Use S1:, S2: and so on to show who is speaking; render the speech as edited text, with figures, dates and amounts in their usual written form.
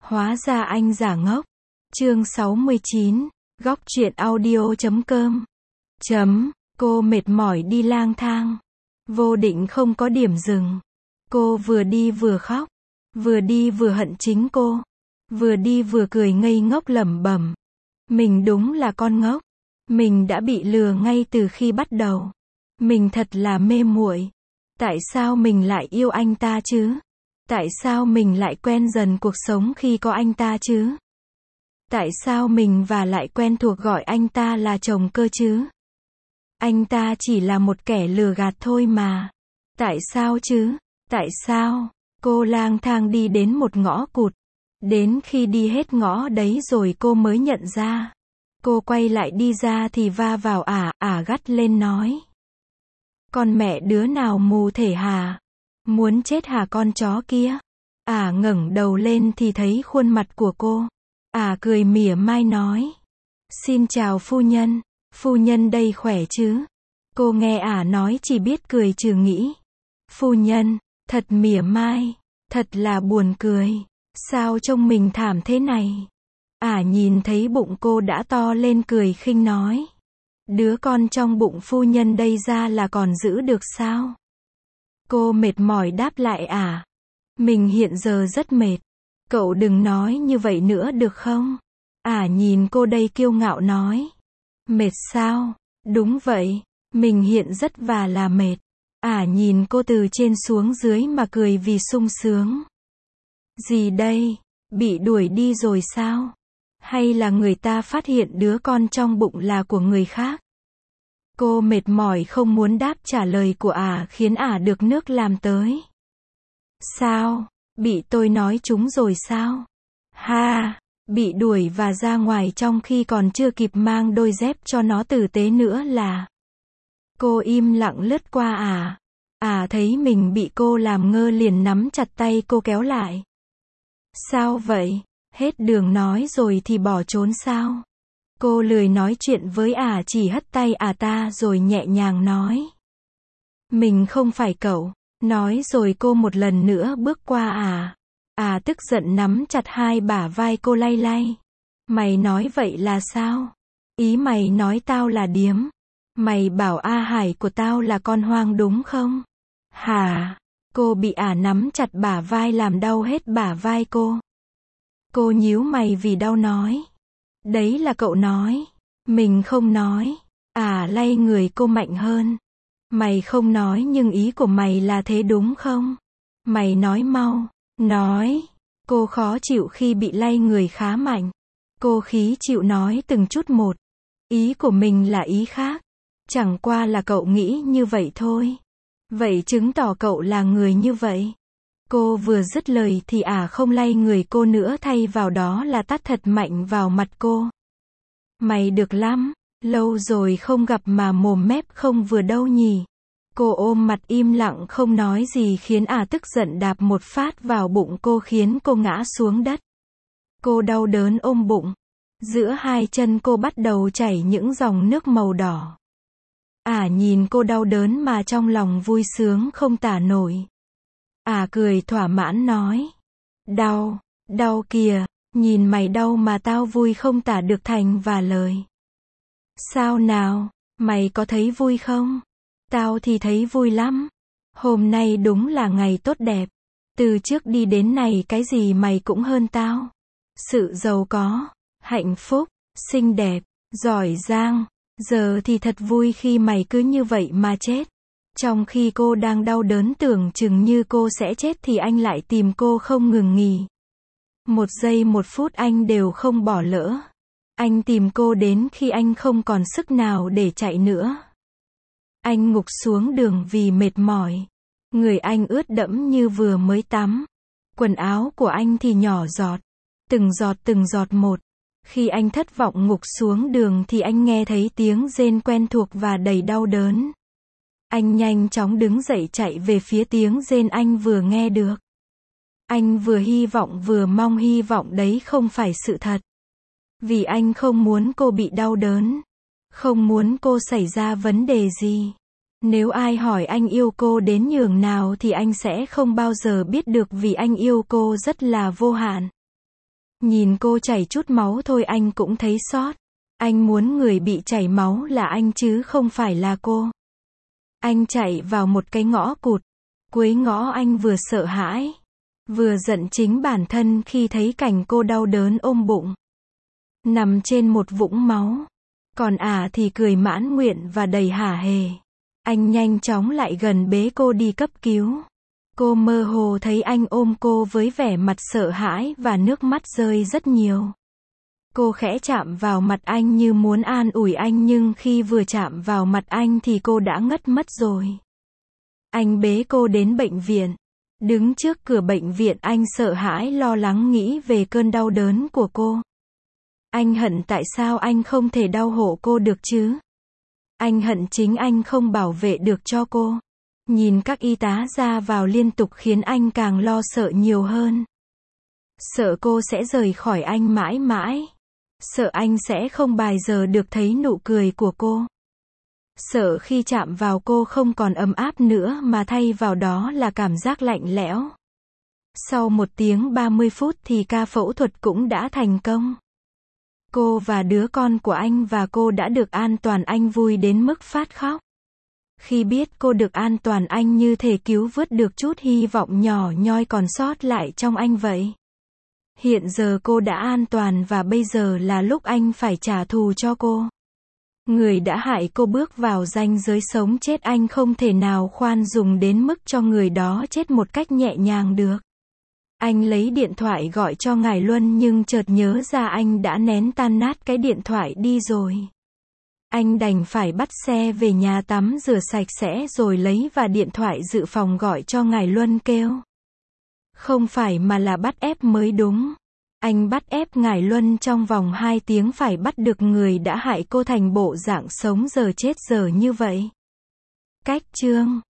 S1: Hóa ra anh giả ngốc. Chương 69, góc truyện audio.com. Cô mệt mỏi đi lang thang. Vô định không có điểm dừng. Cô vừa đi vừa khóc. Vừa đi vừa hận chính cô. Vừa đi vừa cười ngây ngốc lẩm bẩm. Mình đúng là con ngốc. Mình đã bị lừa ngay từ khi bắt đầu. Mình thật là mê muội. Tại sao mình lại yêu anh ta chứ? Tại sao mình lại quen dần cuộc sống khi có anh ta chứ? Tại sao mình lại quen thuộc gọi anh ta là chồng cơ chứ? Anh ta chỉ là một kẻ lừa gạt thôi mà. Tại sao chứ? Tại sao? Cô lang thang đi đến một ngõ cụt. Đến khi đi hết ngõ đấy rồi cô mới nhận ra. Cô quay lại đi ra thì va vào ả gắt lên nói. Con mẹ đứa nào mù thể hả? Muốn chết hả con chó kia? Ả ngẩng đầu lên thì thấy khuôn mặt của cô. Ả cười mỉa mai nói. Xin chào phu nhân đây khỏe chứ? Cô nghe ả nói chỉ biết cười trừ nghĩ. Phu nhân, thật mỉa mai, thật là buồn cười. Sao trông mình thảm thế này? Ả nhìn thấy bụng cô đã to lên cười khinh nói. Đứa con trong bụng phu nhân đây ra là còn giữ được sao? Cô mệt mỏi đáp lại ả. Mình hiện giờ rất mệt. Cậu đừng nói như vậy nữa được không? Ả nhìn cô đây kiêu ngạo nói. Mệt sao? Đúng vậy, mình hiện rất là mệt. Ả nhìn cô từ trên xuống dưới mà cười vì sung sướng. Gì đây? Bị đuổi đi rồi sao? Hay là người ta phát hiện đứa con trong bụng là của người khác? Cô mệt mỏi không muốn đáp trả lời của ả khiến ả được nước làm tới. Sao? Bị tôi nói trúng rồi sao? Ha! Bị đuổi và ra ngoài trong khi còn chưa kịp mang đôi dép cho nó tử tế nữa là. Cô im lặng lướt qua ả. Ả thấy mình bị cô làm ngơ liền nắm chặt tay cô kéo lại. Sao vậy? Hết đường nói rồi thì bỏ trốn sao? Cô lười nói chuyện với ả chỉ hất tay ả ta rồi nhẹ nhàng nói. Mình không phải cậu. Nói rồi cô một lần nữa bước qua ả. Ả tức giận nắm chặt hai bả vai cô lay lay. Mày nói vậy là sao? Ý mày nói tao là điếm. Mày bảo A Hải của tao là con hoang đúng không? Hả? Cô bị ả nắm chặt bả vai làm đau hết bả vai cô. Cô nhíu mày vì đau nói. Đấy là cậu nói. Mình không nói. Ả lay người cô mạnh hơn. Mày không nói nhưng ý của mày là thế đúng không? Mày nói mau. Nói. Cô khó chịu khi bị lay người khá mạnh. Cô khí chịu nói từng chút một. Ý của mình là ý khác. Chẳng qua là cậu nghĩ như vậy thôi. Vậy chứng tỏ cậu là người như vậy. Cô vừa dứt lời thì ả không lay người cô nữa thay vào đó là tát thật mạnh vào mặt cô. Mày được lắm, lâu rồi không gặp mà mồm mép không vừa đâu nhỉ. Cô ôm mặt im lặng không nói gì khiến ả tức giận đạp một phát vào bụng cô khiến cô ngã xuống đất. Cô đau đớn ôm bụng. Giữa hai chân cô bắt đầu chảy những dòng nước màu đỏ. Ả nhìn cô đau đớn mà trong lòng vui sướng không tả nổi. Ả cười thỏa mãn nói. Đau, đau kìa, nhìn mày đau mà tao vui không tả được thành và lời. Sao nào, mày có thấy vui không? Tao thì thấy vui lắm. Hôm nay đúng là ngày tốt đẹp. Từ trước đi đến này cái gì mày cũng hơn tao. Sự giàu có, hạnh phúc, xinh đẹp, giỏi giang. Giờ thì thật vui khi mày cứ như vậy mà chết. Trong khi cô đang đau đớn tưởng chừng như cô sẽ chết thì anh lại tìm cô không ngừng nghỉ. Một giây một phút anh đều không bỏ lỡ. Anh tìm cô đến khi anh không còn sức nào để chạy nữa. Anh ngục xuống đường vì mệt mỏi. Người anh ướt đẫm như vừa mới tắm. Quần áo của anh thì nhỏ giọt. Từng giọt một. Khi anh thất vọng ngục xuống đường thì anh nghe thấy tiếng rên quen thuộc và đầy đau đớn. Anh nhanh chóng đứng dậy chạy về phía tiếng rên anh vừa nghe được. Anh vừa hy vọng vừa mong hy vọng đấy không phải sự thật. Vì anh không muốn cô bị đau đớn. Không muốn cô xảy ra vấn đề gì. Nếu ai hỏi anh yêu cô đến nhường nào thì anh sẽ không bao giờ biết được vì anh yêu cô rất là vô hạn. Nhìn cô chảy chút máu thôi anh cũng thấy xót. Anh muốn người bị chảy máu là anh chứ không phải là cô. Anh chạy vào một cái ngõ cụt. Cuối ngõ anh vừa sợ hãi, vừa giận chính bản thân khi thấy cảnh cô đau đớn ôm bụng, nằm trên một vũng máu. Còn thì cười mãn nguyện và đầy hả hê. Anh nhanh chóng lại gần bế cô đi cấp cứu. Cô mơ hồ thấy anh ôm cô với vẻ mặt sợ hãi và nước mắt rơi rất nhiều. Cô khẽ chạm vào mặt anh như muốn an ủi anh nhưng khi vừa chạm vào mặt anh thì cô đã ngất mất rồi. Anh bế cô đến bệnh viện. Đứng trước cửa bệnh viện anh sợ hãi lo lắng nghĩ về cơn đau đớn của cô. Anh hận tại sao anh không thể đau hộ cô được chứ? Anh hận chính anh không bảo vệ được cho cô. Nhìn các y tá ra vào liên tục khiến anh càng lo sợ nhiều hơn. Sợ cô sẽ rời khỏi anh mãi mãi. Sợ anh sẽ không bao giờ được thấy nụ cười của cô. Sợ khi chạm vào cô không còn ấm áp nữa mà thay vào đó là cảm giác lạnh lẽo. Sau 1 tiếng 30 phút thì ca phẫu thuật cũng đã thành công. Cô và đứa con của anh và cô đã được an toàn, anh vui đến mức phát khóc. Khi biết cô được an toàn anh như thể cứu vớt được chút hy vọng nhỏ nhoi còn sót lại trong anh vậy. Hiện giờ cô đã an toàn và bây giờ là lúc anh phải trả thù cho cô. Người đã hại cô bước vào ranh giới sống chết, anh không thể nào khoan dung đến mức cho người đó chết một cách nhẹ nhàng được. Anh lấy điện thoại gọi cho Ngải Luân nhưng chợt nhớ ra anh đã nén tan nát cái điện thoại đi rồi. Anh đành phải bắt xe về nhà tắm rửa sạch sẽ rồi lấy và điện thoại dự phòng gọi cho Ngải Luân kêu. Không phải mà là bắt ép mới đúng. Anh bắt ép Ngải Luân trong vòng 2 tiếng phải bắt được người đã hại cô thành bộ dạng sống giờ chết giờ như vậy. Cách chương